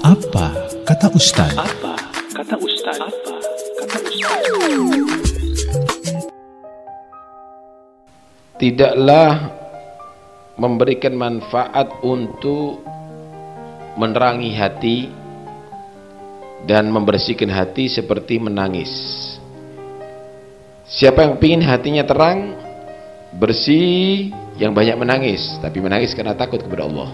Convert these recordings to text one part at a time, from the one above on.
Apa kata Ustaz? Apa kata Ustaz? Apa kata Ustaz? Tidaklah memberikan manfaat untuk menerangi hati dan membersihkan hati seperti menangis. Siapa yang ingin hatinya terang, bersih, yang banyak menangis, tapi menangis karena takut kepada Allah.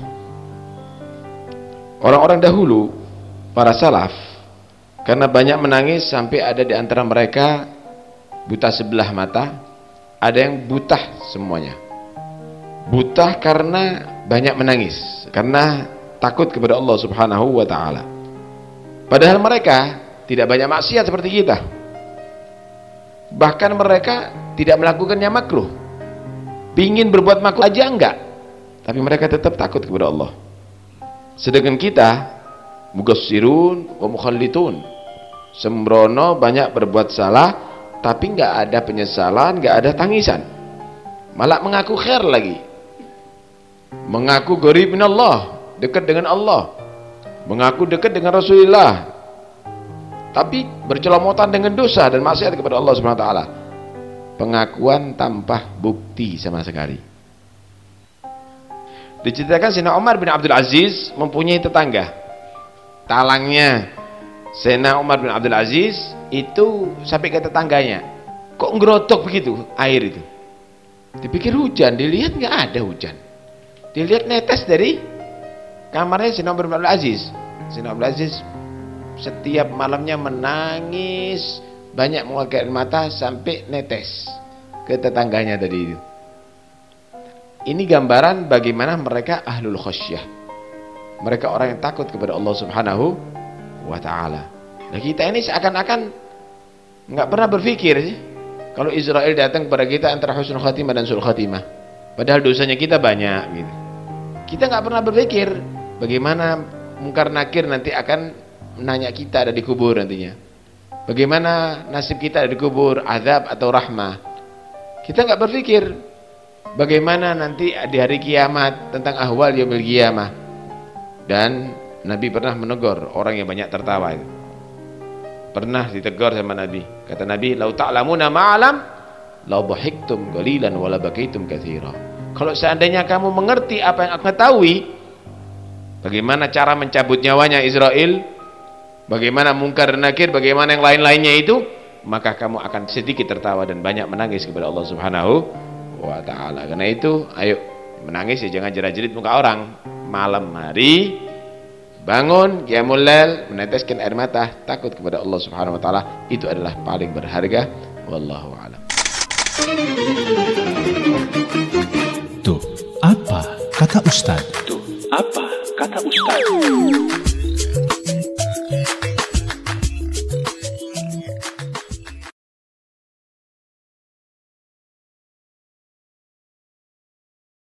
Orang-orang dahulu, para salaf, karena banyak menangis sampai ada di antara mereka buta sebelah mata, ada yang buta semuanya. Buta karena banyak menangis, karena takut kepada Allah Subhanahu wa ta'ala. Padahal mereka tidak banyak maksiat seperti kita. Bahkan mereka tidak melakukannya makruh. Pingin berbuat makruh aja enggak, tapi mereka tetap takut kepada Allah. Sedangkan kita mugassirun wa mukhallitun, sembrono, banyak berbuat salah, tapi enggak ada penyesalan, enggak ada tangisan, malah mengaku khair lagi, mengaku qarib min Allah, dekat dengan Allah, mengaku dekat dengan Rasulullah, tapi bercelomotan dengan dosa dan maksiat kepada Allah Subhanahu wa taala. Pengakuan tanpa bukti sama sekali. Diceritakan Sayyidina Umar bin Abdul Aziz mempunyai tetangga. Talangnya Sayyidina Umar bin Abdul Aziz itu sampai ke tetangganya, kok ngerotok begitu air itu. Dipikir hujan, dilihat nggak ada hujan. Dilihat netes dari kamarnya Sayyidina Umar bin Abdul Aziz. Sayyidina Abdul Aziz setiap malamnya menangis, banyak mengeluarkan air mata sampai netes ke tetangganya tadi itu. Ini gambaran bagaimana mereka ahlul khasyah. Mereka orang yang takut kepada Allah Subhanahu wa ta'ala. Nah, kita ini seakan-akan nggak pernah berpikir sih, kalau Israel datang kepada kita antara husnul khatimah dan sul khatimah, padahal dosanya kita banyak gitu. Kita nggak pernah berpikir bagaimana mungkar nakir nanti akan menanya kita ada di kubur nantinya. Bagaimana nasib kita ada di kubur, azab atau rahmah. Kita nggak berpikir bagaimana nanti di hari kiamat tentang ahwal yaumil qiyamah. Dan Nabi pernah menegur orang yang banyak tertawa itu. Pernah ditegur sama Nabi. Kata Nabi, "Lau ta'lamuna ma'alam, lau dhahiktum qalilan wa la bakaitum katsira." Kalau seandainya kamu mengerti apa yang aku ketahui, bagaimana cara mencabut nyawanya Israel, bagaimana mungkar dan nakir, bagaimana yang lain-lainnya itu, maka kamu akan sedikit tertawa dan banyak menangis kepada Allah Subhanahu wa ta'ala. Karena itu, ayo menangis ya, jangan jerat-jerit muka orang. Malam hari bangun qiyamul lail, meneteskan air mata, takut kepada Allah Subhanahu wa ta'ala, itu adalah paling berharga. Wallahu a'lam. Tuh, apa kata Ustaz? Tuh, apa kata Ustaz?